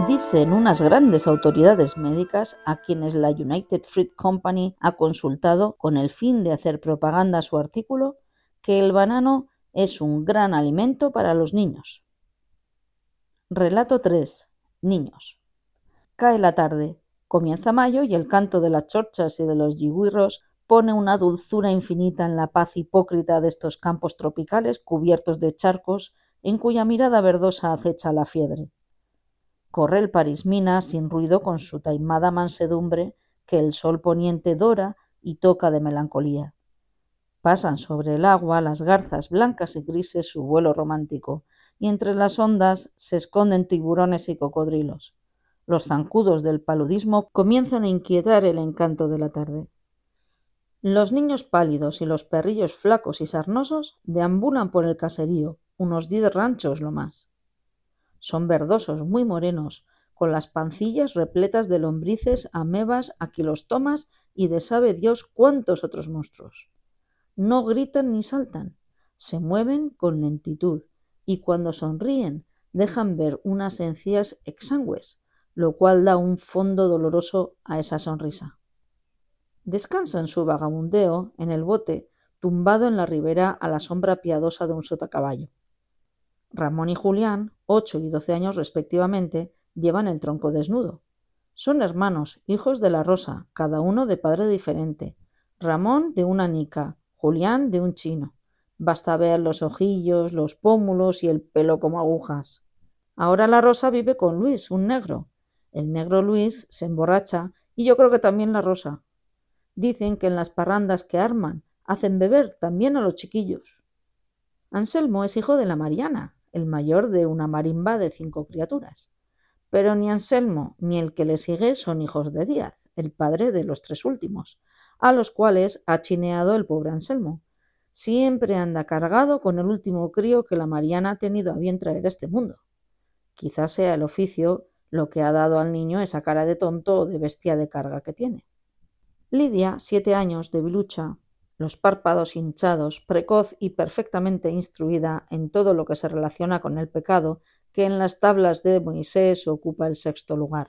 Dicen unas grandes autoridades médicas a quienes la United Fruit Company ha consultado con el fin de hacer propaganda a su artículo que el banano es un gran alimento para los niños. Relato 3. Niños. Cae la tarde, comienza mayo y el canto de las chorchas y de los yigüirros pone una dulzura infinita en la paz hipócrita de estos campos tropicales cubiertos de charcos en cuya mirada verdosa acecha la fiebre. Corre el Parismina sin ruido con su taimada mansedumbre que el sol poniente dora y toca de melancolía. Pasan sobre el agua las garzas blancas y grises su vuelo romántico, y entre las ondas se esconden tiburones y cocodrilos. Los zancudos del paludismo comienzan a inquietar el encanto de la tarde. Los niños pálidos y los perrillos flacos y sarnosos deambulan por el caserío, unos 10 ranchos lo más. Son verdosos, muy morenos, con las pancillas repletas de lombrices, amebas, aquilostomas y de sabe Dios cuántos otros monstruos. No gritan ni saltan, se mueven con lentitud y cuando sonríen dejan ver unas encías exangües, lo cual da un fondo doloroso a esa sonrisa. Descansan su vagabundeo en el bote, tumbado en la ribera a la sombra piadosa de un sotacaballo. Ramón y Julián, 8 y 12 años respectivamente, llevan el tronco desnudo. Son hermanos, hijos de la Rosa, cada uno de padre diferente. Ramón de una nica, Julián de un chino. Basta ver los ojillos, los pómulos y el pelo como agujas. Ahora la Rosa vive con Luis, un negro. El negro Luis se emborracha y yo creo que también la Rosa. Dicen que en las parrandas que arman hacen beber también a los chiquillos. Anselmo es hijo de la Mariana, el mayor de una marimba de 5 criaturas. Pero ni Anselmo ni el que le sigue son hijos de Díaz, el padre de los 3 últimos, a los cuales ha chineado el pobre Anselmo. Siempre anda cargado con el último crío que la Mariana ha tenido a bien traer a este mundo. Quizás sea el oficio lo que ha dado al niño esa cara de tonto o de bestia de carga que tiene. Lidia, 7 años, debilucha, los párpados hinchados, precoz y perfectamente instruida en todo lo que se relaciona con el pecado, que en las tablas de Moisés ocupa el 6º lugar.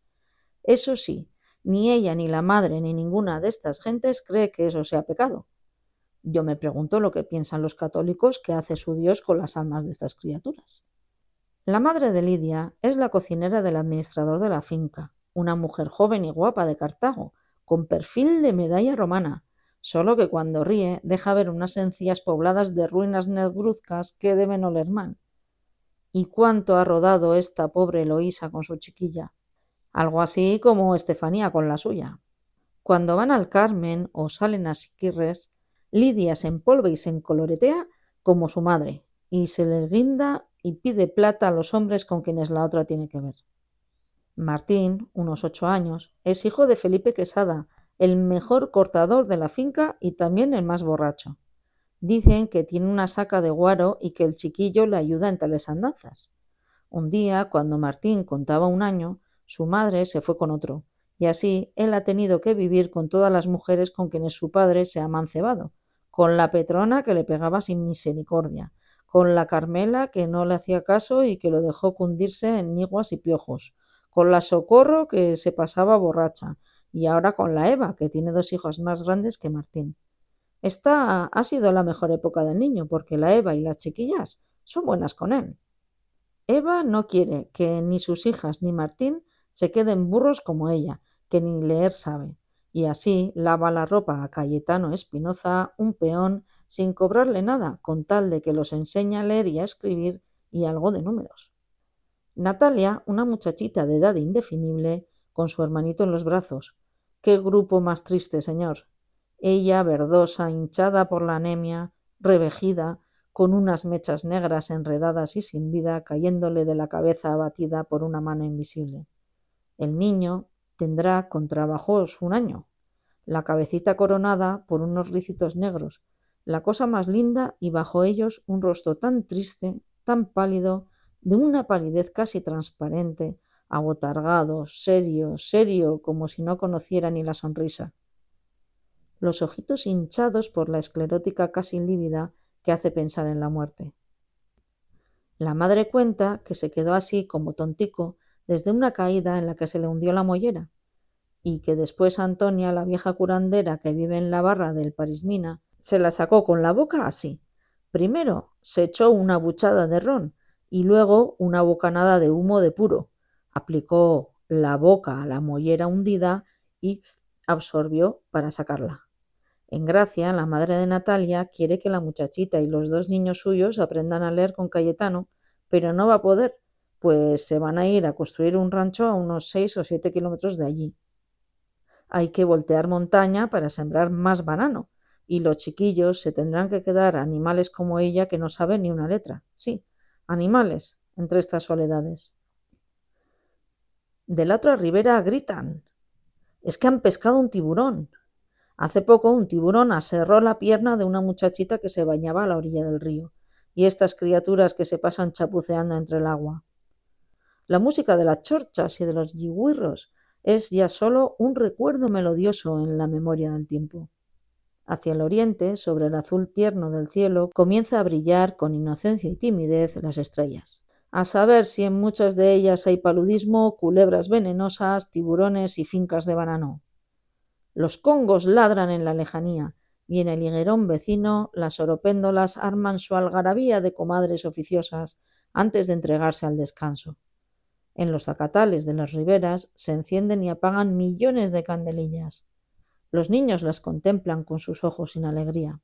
Eso sí, ni ella, ni la madre, ni ninguna de estas gentes cree que eso sea pecado. Yo me pregunto lo que piensan los católicos que hace su Dios con las almas de estas criaturas. La madre de Lidia es la cocinera del administrador de la finca, una mujer joven y guapa de Cartago, con perfil de medalla romana, solo que cuando ríe deja ver unas encías pobladas de ruinas negruzcas que deben oler mal. ¿Y cuánto ha rodado esta pobre Eloísa con su chiquilla? Algo así como Estefanía con la suya. Cuando van al Carmen o salen a Siquirres, Lidia se empolva y se encoloretea como su madre, y se le guinda y pide plata a los hombres con quienes la otra tiene que ver. Martín, unos 8 años, es hijo de Felipe Quesada, el mejor cortador de la finca y también el más borracho. Dicen que tiene una saca de guaro y que el chiquillo le ayuda en tales andanzas. Un día, cuando Martín contaba 1 año, su madre se fue con otro, y así él ha tenido que vivir con todas las mujeres con quienes su padre se ha mancebado, con la Petrona que le pegaba sin misericordia, con la Carmela que no le hacía caso y que lo dejó cundirse en niguas y piojos, con la Socorro que se pasaba borracha, y ahora con la Eva, que tiene 2 hijos más grandes que Martín. Esta ha sido la mejor época del niño, porque la Eva y las chiquillas son buenas con él. Eva no quiere que ni sus hijas ni Martín se queden burros como ella, que ni leer sabe, y así lava la ropa a Cayetano Espinoza, un peón, sin cobrarle nada, con tal de que los enseña a leer y a escribir y algo de números. Natalia, una muchachita de edad indefinible, con su hermanito en los brazos. ¡Qué grupo más triste, señor! Ella, verdosa, hinchada por la anemia, revejida, con unas mechas negras enredadas y sin vida cayéndole de la cabeza abatida por una mano invisible. El niño tendrá con trabajos 1 año, la cabecita coronada por unos ricitos negros, la cosa más linda y bajo ellos un rostro tan triste, tan pálido, de una palidez casi transparente, abotargado, serio, serio, como si no conociera ni la sonrisa. Los ojitos hinchados por la esclerótica casi lívida que hace pensar en la muerte. La madre cuenta que se quedó así como tontico desde una caída en la que se le hundió la mollera, y que después Antonia, la vieja curandera que vive en la barra del Parismina, se la sacó con la boca así. Primero se echó una buchada de ron y luego una bocanada de humo de puro. Aplicó la boca a la mollera hundida y absorbió para sacarla. En Gracia, la madre de Natalia quiere que la muchachita y los 2 niños suyos aprendan a leer con Cayetano, pero no va a poder, pues se van a ir a construir un rancho a unos 6 o 7 kilómetros de allí. Hay que voltear montaña para sembrar más banano, y los chiquillos se tendrán que quedar animales como ella que no saben ni una letra. Sí, animales, entre estas soledades. De la otra ribera gritan. Es que han pescado un tiburón. Hace poco un tiburón aserró la pierna de una muchachita que se bañaba a la orilla del río, y estas criaturas que se pasan chapuceando entre el agua. La música de las chorchas y de los yigüirros es ya solo un recuerdo melodioso en la memoria del tiempo. Hacia el oriente, sobre el azul tierno del cielo, comienza a brillar con inocencia y timidez las estrellas. A saber si en muchas de ellas hay paludismo, culebras venenosas, tiburones y fincas de banano. Los congos ladran en la lejanía, y en el higuerón vecino las oropéndolas arman su algarabía de comadres oficiosas antes de entregarse al descanso. En los zacatales de las riberas se encienden y apagan millones de candelillas. Los niños las contemplan con sus ojos sin alegría.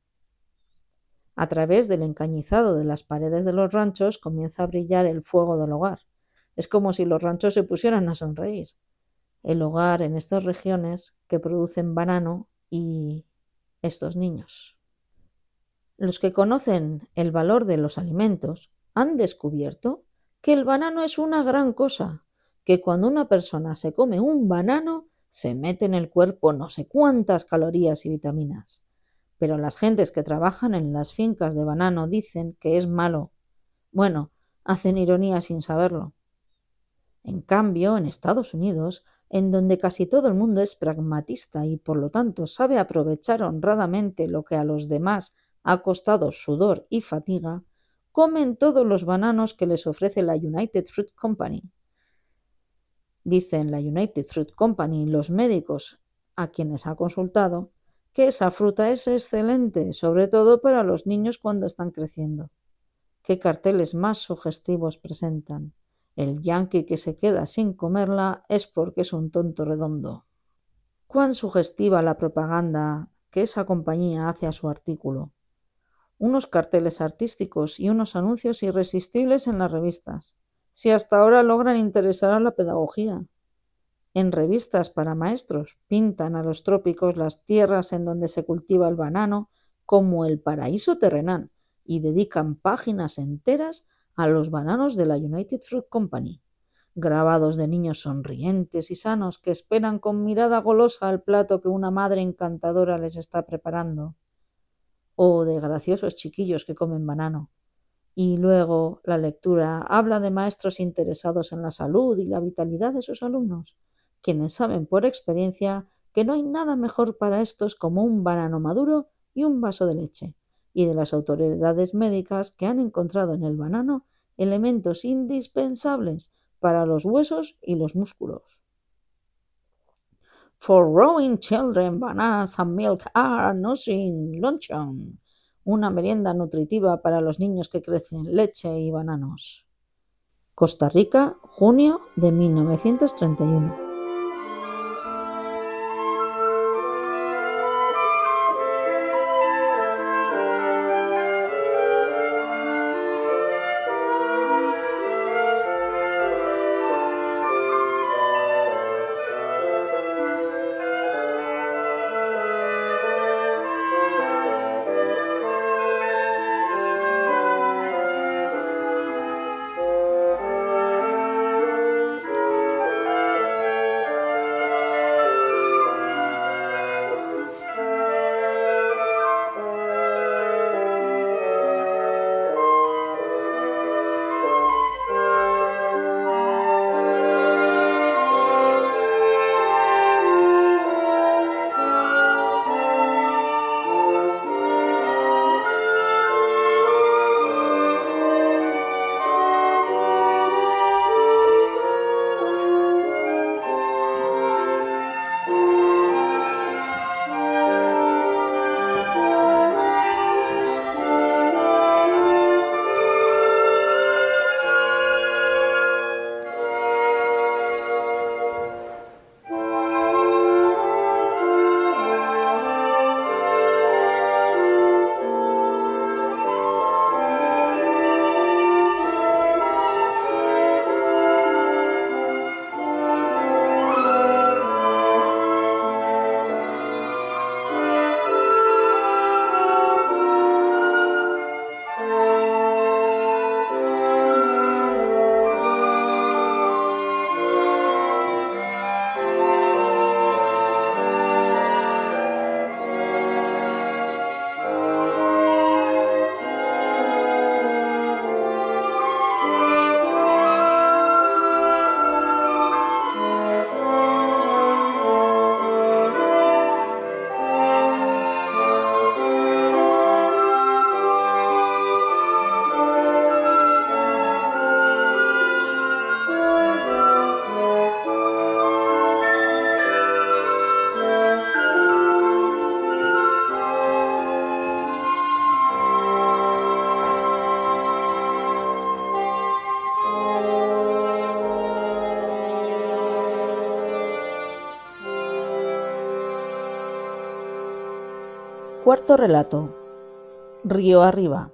A través del encañizado de las paredes de los ranchos comienza a brillar el fuego del hogar. Es como si los ranchos se pusieran a sonreír. El hogar en estas regiones que producen banano y estos niños. Los que conocen el valor de los alimentos han descubierto que el banano es una gran cosa, que cuando una persona se come un banano se mete en el cuerpo no sé cuántas calorías y vitaminas. Pero las gentes que trabajan en las fincas de banano dicen que es malo. Bueno, hacen ironía sin saberlo. En cambio, en Estados Unidos, en donde casi todo el mundo es pragmatista y por lo tanto sabe aprovechar honradamente lo que a los demás ha costado sudor y fatiga, comen todos los bananos que les ofrece la United Fruit Company. Dicen la United Fruit Company los médicos a quienes ha consultado que esa fruta es excelente, sobre todo para los niños cuando están creciendo. ¿Qué carteles más sugestivos presentan? El yanqui que se queda sin comerla es porque es un tonto redondo. Cuán sugestiva la propaganda que esa compañía hace a su artículo. Unos carteles artísticos y unos anuncios irresistibles en las revistas, si hasta ahora logran interesar a la pedagogía. En revistas para maestros pintan a los trópicos las tierras en donde se cultiva el banano como el paraíso terrenal y dedican páginas enteras a los bananos de la United Fruit Company, grabados de niños sonrientes y sanos que esperan con mirada golosa el plato que una madre encantadora les está preparando, o de graciosos chiquillos que comen banano. Y luego la lectura habla de maestros interesados en la salud y la vitalidad de sus alumnos, quienes saben por experiencia que no hay nada mejor para estos como un banano maduro y un vaso de leche, y de las autoridades médicas que han encontrado en el banano elementos indispensables para los huesos y los músculos. For growing children, bananas and milk are a nourishing luncheon. Una merienda nutritiva para los niños que crecen, leche y bananos. Costa Rica, junio de 1931. Cuarto relato. Río arriba.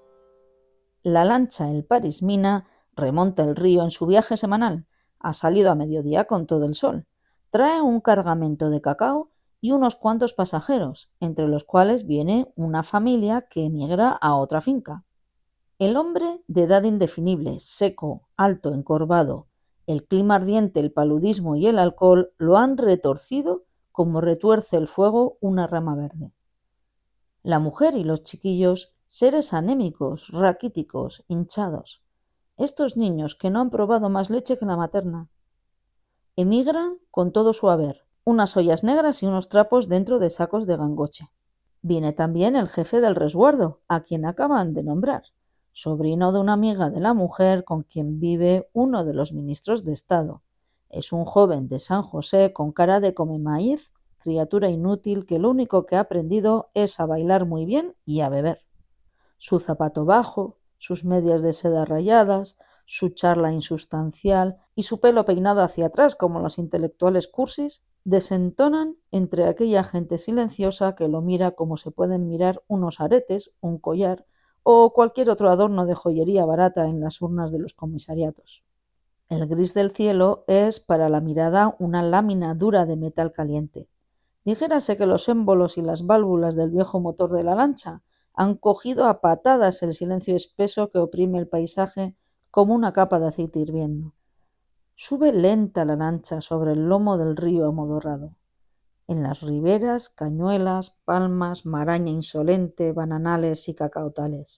La lancha El Paris-Mina remonta el río en su viaje semanal. Ha salido a mediodía con todo el sol. Trae un cargamento de cacao y unos cuantos pasajeros, entre los cuales viene una familia que emigra a otra finca. El hombre, de edad indefinible, seco, alto, encorvado, el clima ardiente, el paludismo y el alcohol lo han retorcido como retuerce el fuego una rama verde. La mujer y los chiquillos, seres anémicos, raquíticos, hinchados. Estos niños que no han probado más leche que la materna. Emigran con todo su haber, unas ollas negras y unos trapos dentro de sacos de gangoche. Viene también el jefe del resguardo, a quien acaban de nombrar, sobrino de una amiga de la mujer con quien vive uno de los ministros de Estado. Es un joven de San José con cara de come maíz, criatura inútil que lo único que ha aprendido es a bailar muy bien y a beber. Su zapato bajo, sus medias de seda rayadas, su charla insustancial y su pelo peinado hacia atrás como los intelectuales cursis desentonan entre aquella gente silenciosa que lo mira como se pueden mirar unos aretes, un collar o cualquier otro adorno de joyería barata en las urnas de los comisariatos. El gris del cielo es para la mirada una lámina dura de metal caliente. Dijérase que los émbolos y las válvulas del viejo motor de la lancha han cogido a patadas el silencio espeso que oprime el paisaje como una capa de aceite hirviendo. Sube lenta la lancha sobre el lomo del río amodorrado. En las riberas, cañuelas, palmas, maraña insolente, bananales y cacaotales.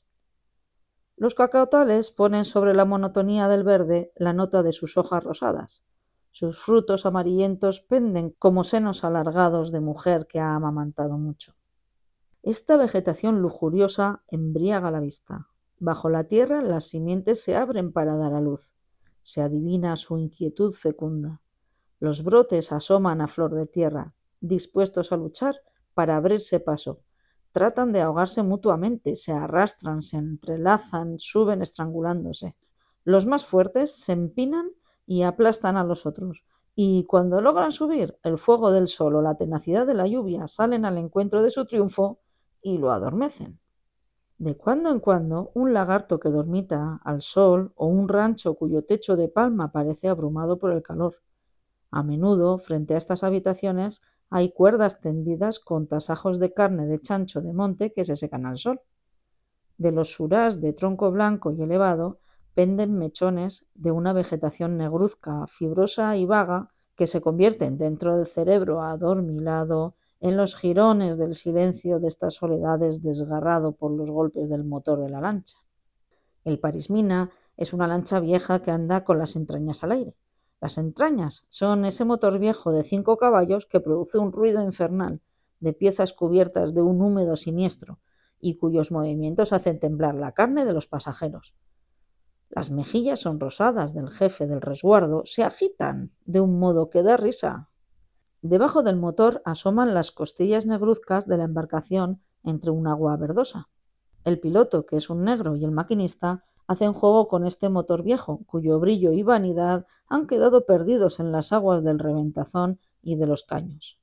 Los cacaotales ponen sobre la monotonía del verde la nota de sus hojas rosadas. Sus frutos amarillentos penden como senos alargados de mujer que ha amamantado mucho. Esta vegetación lujuriosa embriaga la vista. Bajo la tierra las simientes se abren para dar a luz. Se adivina su inquietud fecunda. Los brotes asoman a flor de tierra, dispuestos a luchar para abrirse paso. Tratan de ahogarse mutuamente, se arrastran, se entrelazan, suben estrangulándose. Los más fuertes se empinan y aplastan a los otros. Y cuando logran subir, el fuego del sol o la tenacidad de la lluvia salen al encuentro de su triunfo y lo adormecen. De cuando en cuando, un lagarto que dormita al sol o un rancho cuyo techo de palma parece abrumado por el calor. A menudo, frente a estas habitaciones, hay cuerdas tendidas con tasajos de carne de chancho de monte que se secan al sol. De los surás de tronco blanco y elevado penden mechones de una vegetación negruzca, fibrosa y vaga que se convierten dentro del cerebro adormilado en los jirones del silencio de estas soledades desgarrado por los golpes del motor de la lancha. El Paris-Mina es una lancha vieja que anda con las entrañas al aire. Las entrañas son ese motor viejo de 5 caballos que produce un ruido infernal de piezas cubiertas de un húmedo siniestro y cuyos movimientos hacen temblar la carne de los pasajeros. Las mejillas sonrosadas del jefe del resguardo se agitan de un modo que da risa. Debajo del motor asoman las costillas negruzcas de la embarcación entre un agua verdosa. El piloto, que es un negro, y el maquinista hacen juego con este motor viejo, cuyo brillo y vanidad han quedado perdidos en las aguas del Reventazón y de los Caños.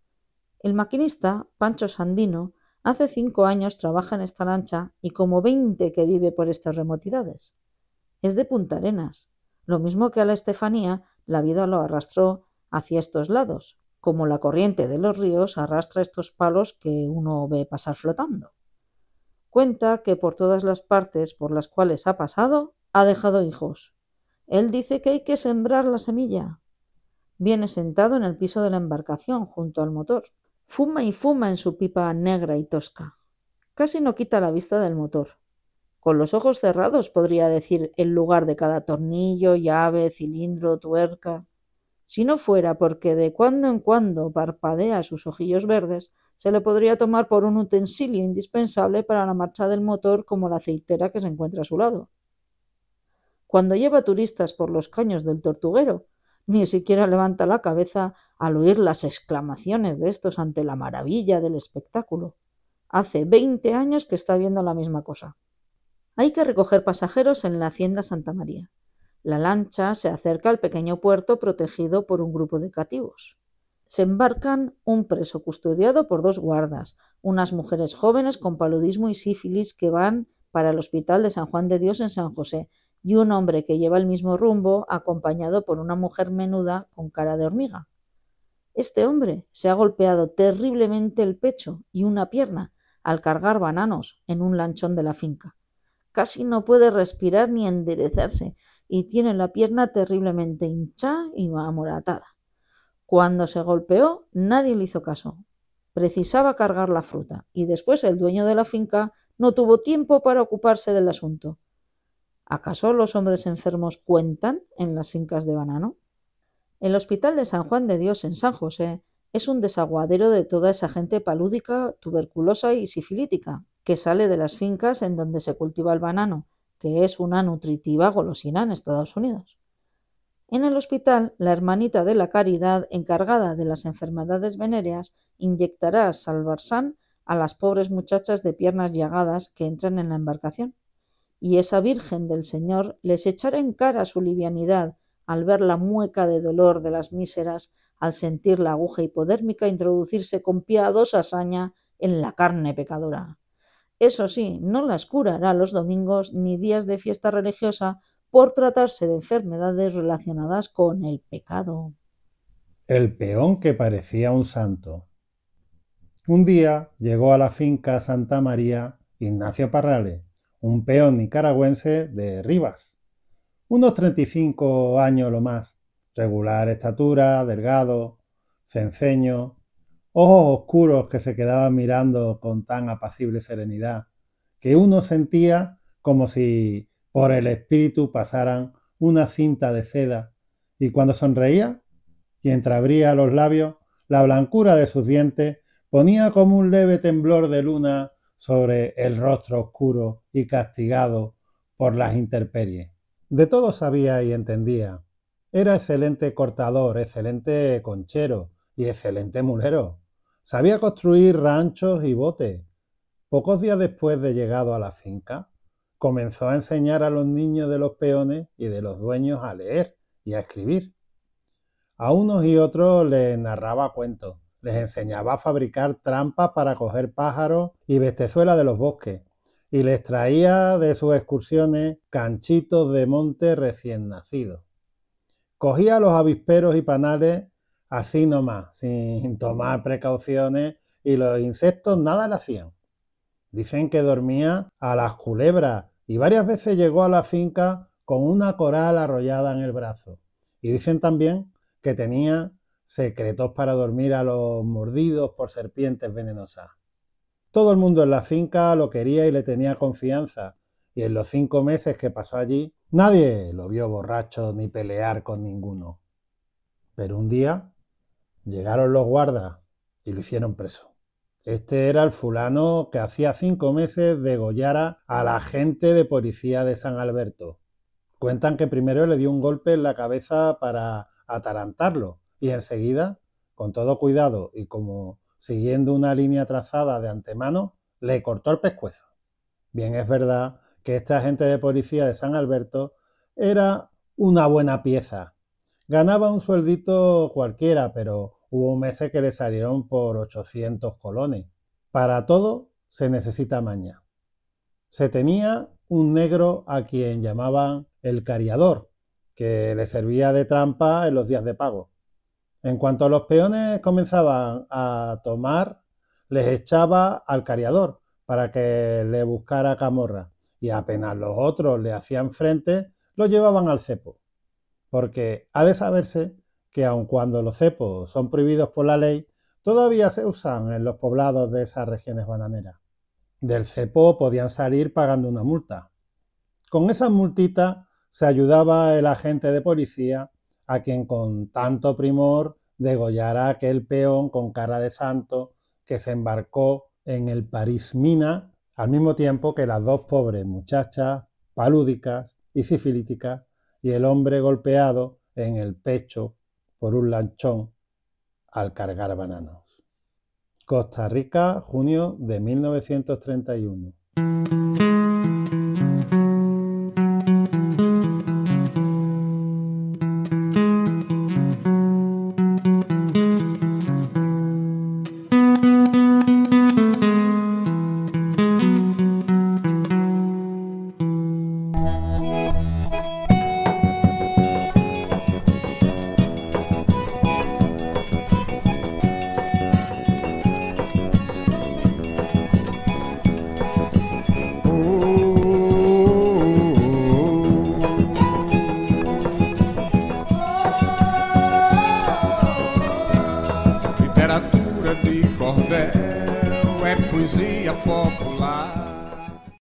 El maquinista, Pancho Sandino, hace 5 años trabaja en esta lancha y como 20 que vive por estas remotidades. Es de Punta Arenas. Lo mismo que a la Estefanía, la vida lo arrastró hacia estos lados, como la corriente de los ríos arrastra estos palos que uno ve pasar flotando. Cuenta que por todas las partes por las cuales ha pasado, ha dejado hijos. Él dice que hay que sembrar la semilla. Viene sentado en el piso de la embarcación, junto al motor. Fuma y fuma en su pipa negra y tosca. Casi no quita la vista del motor. Con los ojos cerrados podría decir el lugar de cada tornillo, llave, cilindro, tuerca. Si no fuera porque de cuando en cuando parpadea sus ojillos verdes, se le podría tomar por un utensilio indispensable para la marcha del motor como la aceitera que se encuentra a su lado. Cuando lleva turistas por los caños del Tortuguero, ni siquiera levanta la cabeza al oír las exclamaciones de estos ante la maravilla del espectáculo. Hace 20 años que está viendo la misma cosa. Hay que recoger pasajeros en la hacienda Santa María. La lancha se acerca al pequeño puerto protegido por un grupo de cativos. se embarcan un preso custodiado por 2 guardas, unas mujeres jóvenes con paludismo y sífilis que van para el hospital de San Juan de Dios en San José, y un hombre que lleva el mismo rumbo acompañado por una mujer menuda con cara de hormiga. Este hombre se ha golpeado terriblemente el pecho y una pierna al cargar bananos en un lanchón de la finca. Casi no puede respirar ni enderezarse y tiene la pierna terriblemente hinchada y amoratada. Cuando se golpeó, nadie le hizo caso. Precisaba cargar la fruta y después el dueño de la finca no tuvo tiempo para ocuparse del asunto. ¿Acaso los hombres enfermos cuentan en las fincas de banano? El hospital de San Juan de Dios en San José es un desaguadero de toda esa gente palúdica, tuberculosa y sifilítica que sale de las fincas en donde se cultiva el banano, que es una nutritiva golosina en Estados Unidos. En el hospital, la hermanita de la Caridad, encargada de las enfermedades venéreas, inyectará salvarsan a las pobres muchachas de piernas llagadas que entran en la embarcación. Y esa Virgen del Señor les echará en cara su livianidad al ver la mueca de dolor de las míseras, al sentir la aguja hipodérmica introducirse con piadosa hazaña en la carne pecadora. Eso sí, no las curará los domingos ni días de fiesta religiosa por tratarse de enfermedades relacionadas con el pecado. El peón que parecía un santo. Un día llegó a la finca Santa María Ignacio Parrales, un peón nicaragüense de Rivas. Unos 35 años lo más, regular estatura, delgado, cenceño, ojos oscuros que se quedaban mirando con tan apacible serenidad, que uno sentía como si por el espíritu pasaran una cinta de seda, y cuando sonreía y entreabría los labios, la blancura de sus dientes ponía como un leve temblor de luna sobre el rostro oscuro y castigado por las intemperies. De todo sabía y entendía. Era excelente cortador, excelente conchero y excelente mulero. Sabía construir ranchos y botes. Pocos días después de llegado a la finca, comenzó a enseñar a los niños de los peones y de los dueños a leer y a escribir. A unos y otros les narraba cuentos, les enseñaba a fabricar trampas para coger pájaros y bestezuelas de los bosques, y les traía de sus excursiones canchitos de monte recién nacidos. Cogía los avisperos y panales así nomás, sin tomar precauciones, y los insectos nada le hacían. Dicen que dormía a las culebras y varias veces llegó a la finca con una coral arrollada en el brazo. Y dicen también que tenía secretos para dormir a los mordidos por serpientes venenosas. Todo el mundo en la finca lo quería y le tenía confianza, y en los 5 meses que pasó allí, nadie lo vio borracho ni pelear con ninguno. Pero un día llegaron los guardas y lo hicieron preso. Este era el fulano que hacía 5 meses degollara a la agente de policía de San Alberto. Cuentan que primero le dio un golpe en la cabeza para atarantarlo y enseguida, con todo cuidado y como siguiendo una línea trazada de antemano, le cortó el pescuezo. Bien, es verdad que este agente de policía de San Alberto era una buena pieza. Ganaba un sueldito cualquiera, pero hubo meses que le salieron por 800 colones. Para todo se necesita maña. Se tenía un negro a quien llamaban el cariador, que le servía de trampa en los días de pago. En cuanto los peones comenzaban a tomar, les echaba al cariador para que le buscara camorra, y apenas los otros le hacían frente, lo llevaban al cepo. Porque ha de saberse que aun cuando los cepos son prohibidos por la ley, todavía se usan en los poblados de esas regiones bananeras. Del cepo podían salir pagando una multa. Con esas multitas se ayudaba el agente de policía a quien con tanto primor degollara aquel peón con cara de santo que se embarcó en el París Mina al mismo tiempo que las 2 pobres muchachas palúdicas y sifilíticas y el hombre golpeado en el pecho por un lanchón al cargar bananos. Costa Rica, junio de 1931. Thank